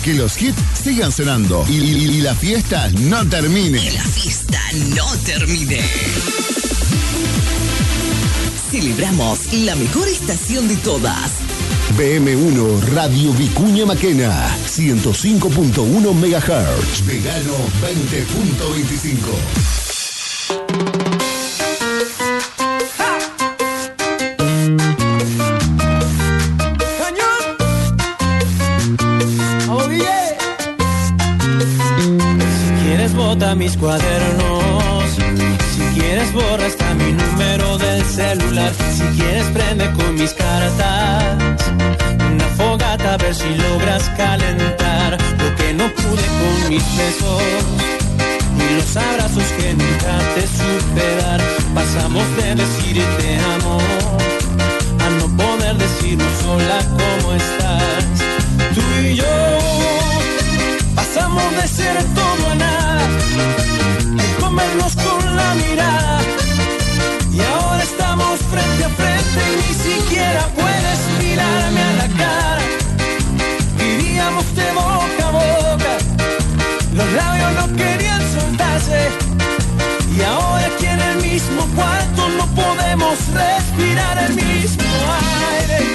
que los hits sigan sonando y la fiesta no termine. Y la fiesta no termine. Celebramos la mejor estación de todas. BM1 Radio Vicuña Maquena, 105.1 MHz. Verano 20.25. Mis cuadernos, si quieres borra hasta mi número del celular, si quieres prende con mis cartas una fogata a ver si logras calentar lo que no pude con mis besos y los abrazos que nunca te supe dar. Pasamos de decir te amo a no poder decirnos sola cómo estás. Tú y yo pasamos de ser todo a nada, de comernos con la mirada, y ahora estamos frente a frente y ni siquiera puedes mirarme a la cara. Vivíamos de boca a boca, los labios no querían soltarse, y ahora aquí en el mismo cuarto no podemos respirar el mismo aire.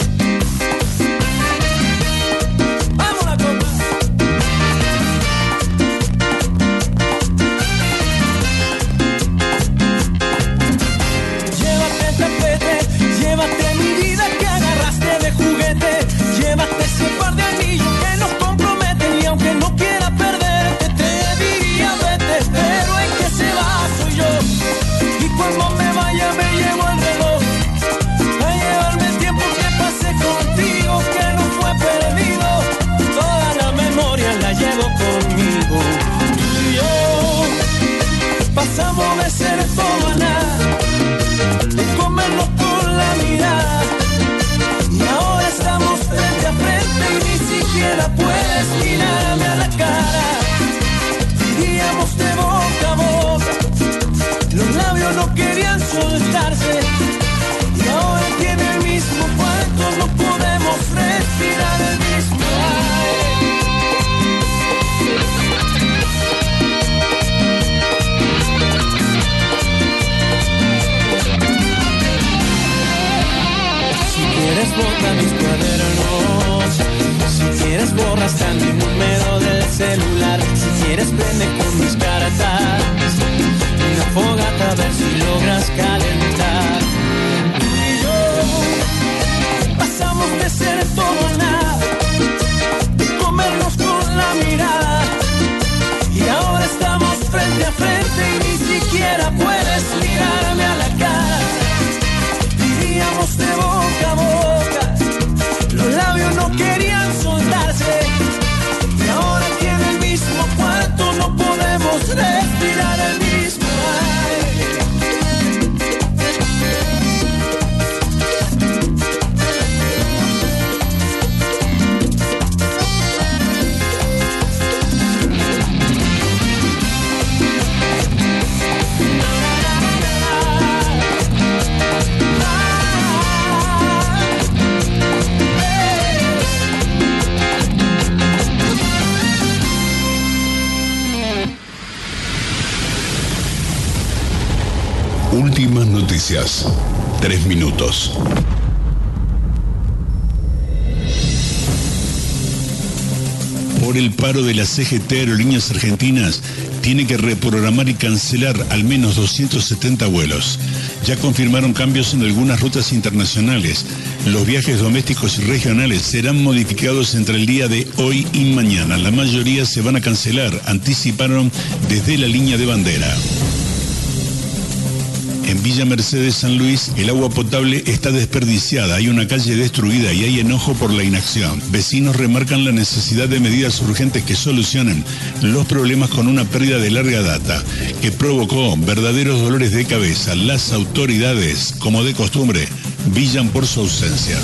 Llévate mi vida que agarraste de juguete, llévate ese par de anillos que nos comprometen, y aunque no quiera perderte te diría vete, pero el que se va soy yo, y cuando me vaya me llevo el reloj a llevarme el tiempo que pasé contigo, que no fue perdido, toda la memoria la llevo conmigo. Tú y yo pasamos de ser todo a nada, de comernos con la mirada, y ahora estamos frente a frente y ni siquiera puedes mirarme a la cara. Vivíamos de boca a boca, los labios no querían soltarse, y ahora aquí en el mismo cuarto no podemos respirar el mismo aire. Si quieres borra mis cuadernos, si quieres borra hasta mi número del celular, si quieres prende con mis cartas una fogata a ver si logras calentar. Tú y yo pasamos de ser todo a nada, de comernos con la mirada, y ahora estamos frente a frente y ni siquiera puedes mirarme a la cara. Vivíamos de boca a boca, los labios no querían soltarse, y ahora aquí en el mismo cuarto no podemos respirar el mismo aire. Últimas noticias. 3 minutos. Por el paro de la CGT Aerolíneas Argentinas, tiene que reprogramar y cancelar al menos 270 vuelos. Ya confirmaron cambios en algunas rutas internacionales. Los viajes domésticos y regionales serán modificados entre el día de hoy y mañana. La mayoría se van a cancelar, anticiparon desde la línea de bandera. En Villa Mercedes, San Luis, el agua potable está desperdiciada, hay una calle destruida y hay enojo por la inacción. Vecinos remarcan la necesidad de medidas urgentes que solucionen los problemas con una pérdida de larga data, que provocó verdaderos dolores de cabeza. Las autoridades, como de costumbre, brillan por su ausencia.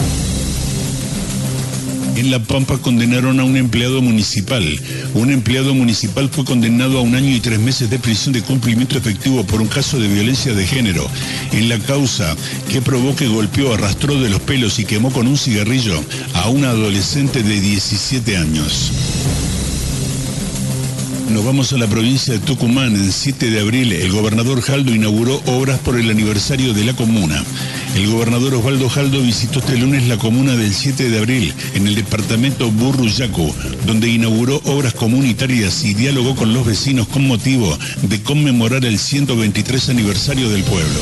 En La Pampa condenaron a un empleado municipal. Un empleado municipal fue condenado a 1 año y 3 meses de prisión de cumplimiento efectivo por un caso de violencia de género. En la causa que probó que golpeó, arrastró de los pelos y quemó con un cigarrillo a una adolescente de 17 años. Nos vamos a la provincia de Tucumán. El 7 de abril, el gobernador Jaldo inauguró obras por el aniversario de la comuna. El gobernador Osvaldo Jaldo visitó este lunes la comuna del 7 de abril, en el departamento Burruyacu, donde inauguró obras comunitarias y dialogó con los vecinos con motivo de conmemorar el 123 aniversario del pueblo.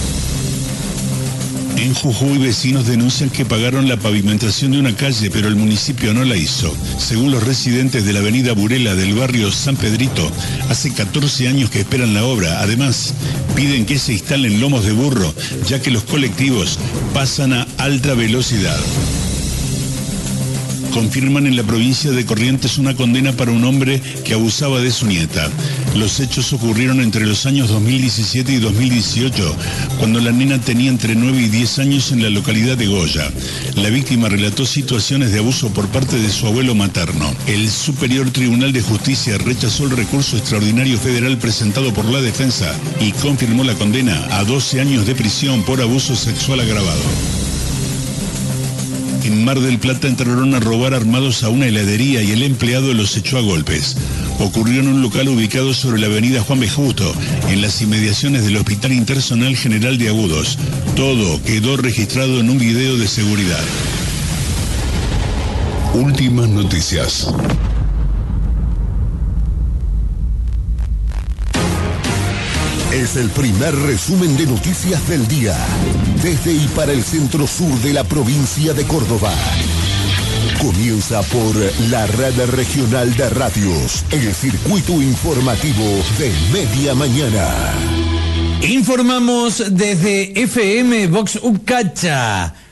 En Jujuy, vecinos denuncian que pagaron la pavimentación de una calle, pero el municipio no la hizo. Según los residentes de la avenida Burela del barrio San Pedrito, hace 14 años que esperan la obra. Además, piden que se instalen lomos de burro, ya que los colectivos pasan a alta velocidad. Confirman en la provincia de Corrientes una condena para un hombre que abusaba de su nieta. Los hechos ocurrieron entre los años 2017 y 2018, cuando la nena tenía entre 9 y 10 años en la localidad de Goya. La víctima relató situaciones de abuso por parte de su abuelo materno. El Superior Tribunal de Justicia rechazó el recurso extraordinario federal presentado por la defensa y confirmó la condena a 12 años de prisión por abuso sexual agravado. En Mar del Plata entraron a robar armados a una heladería y el empleado los echó a golpes. Ocurrió en un local ubicado sobre la avenida Juan B. Justo, en las inmediaciones del Hospital Intersonal General de Agudos. Todo quedó registrado en un video de seguridad. Últimas noticias. Es el primer resumen de noticias del día, desde y para el centro sur de la provincia de Córdoba. Comienza por la red regional de radios, el circuito informativo de Media Mañana. Informamos desde FM Vox Ucacha.